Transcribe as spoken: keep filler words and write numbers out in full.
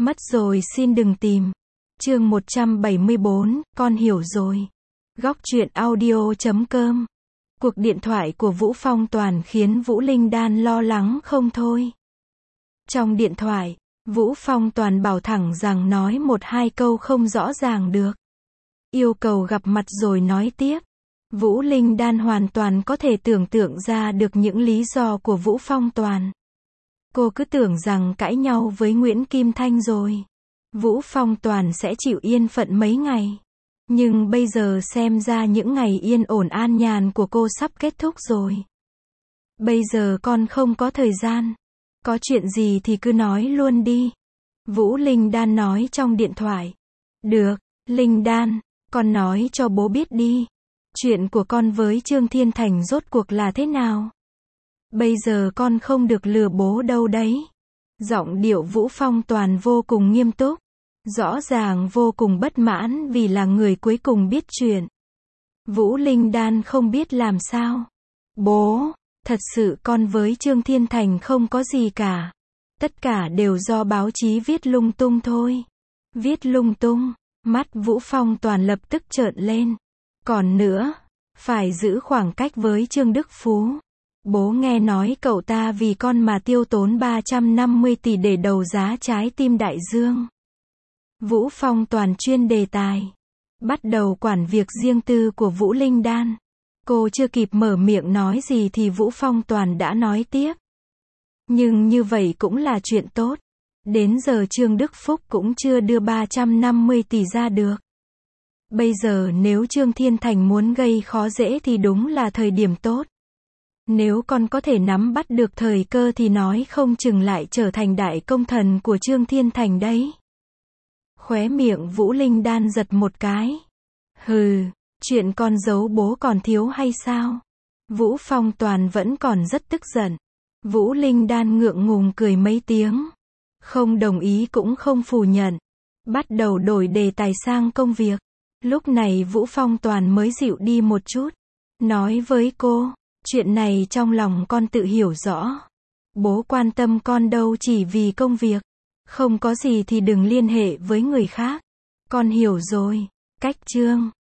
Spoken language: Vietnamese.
Mất rồi xin đừng tìm. Chương một trăm bảy mươi bốn, con hiểu rồi. Góc truyện audio chấm com. Cuộc điện thoại của Vũ Phong Toàn khiến Vũ Linh Đan lo lắng không thôi. Trong điện thoại, Vũ Phong Toàn bảo thẳng rằng nói một hai câu không rõ ràng được. Yêu cầu gặp mặt rồi nói tiếp. Vũ Linh Đan hoàn toàn có thể tưởng tượng ra được những lý do của Vũ Phong Toàn. Cô cứ tưởng rằng cãi nhau với Nguyễn Kim Thanh rồi, Vũ Phong Toàn sẽ chịu yên phận mấy ngày. Nhưng bây giờ xem ra những ngày yên ổn an nhàn của cô sắp kết thúc rồi. Bây giờ con không có thời gian. Có chuyện gì thì cứ nói luôn đi. Vũ Linh Đan nói trong điện thoại. Được, Linh Đan, con nói cho bố biết đi. Chuyện của con với Trương Thiên Thành rốt cuộc là thế nào? Bây giờ con không được lừa bố đâu đấy. Giọng điệu Vũ Phong Toàn vô cùng nghiêm túc. Rõ ràng vô cùng bất mãn vì là người cuối cùng biết chuyện. Vũ Linh Đan không biết làm sao. Bố, thật sự con với Trương Thiên Thành không có gì cả. Tất cả đều do báo chí viết lung tung thôi. Viết lung tung, mắt Vũ Phong Toàn lập tức trợn lên. Còn nữa, phải giữ khoảng cách với Trương Đức Phú. Bố nghe nói cậu ta vì con mà tiêu tốn ba trăm năm mươi tỷ để đấu giá trái tim đại dương. Vũ Phong Toàn chuyên đề tài. Bắt đầu quản việc riêng tư của Vũ Linh Đan. Cô chưa kịp mở miệng nói gì thì Vũ Phong Toàn đã nói tiếp. Nhưng như vậy cũng là chuyện tốt. Đến giờ Trương Đức Phúc cũng chưa đưa ba trăm năm mươi tỷ ra được. Bây giờ nếu Trương Thiên Thành muốn gây khó dễ thì đúng là thời điểm tốt. Nếu con có thể nắm bắt được thời cơ thì nói không chừng lại trở thành đại công thần của Trương Thiên Thành đấy. Khóe miệng Vũ Linh Đan giật một cái. Hừ, chuyện con giấu bố còn thiếu hay sao? Vũ Phong Toàn vẫn còn rất tức giận. Vũ Linh Đan ngượng ngùng cười mấy tiếng. Không đồng ý cũng không phủ nhận. Bắt đầu đổi đề tài sang công việc. Lúc này Vũ Phong Toàn mới dịu đi một chút. Nói với cô, chuyện này trong lòng con tự hiểu rõ. Bố quan tâm con đâu chỉ vì công việc. Không có gì thì đừng liên hệ với người khác. Con hiểu rồi. Cách chương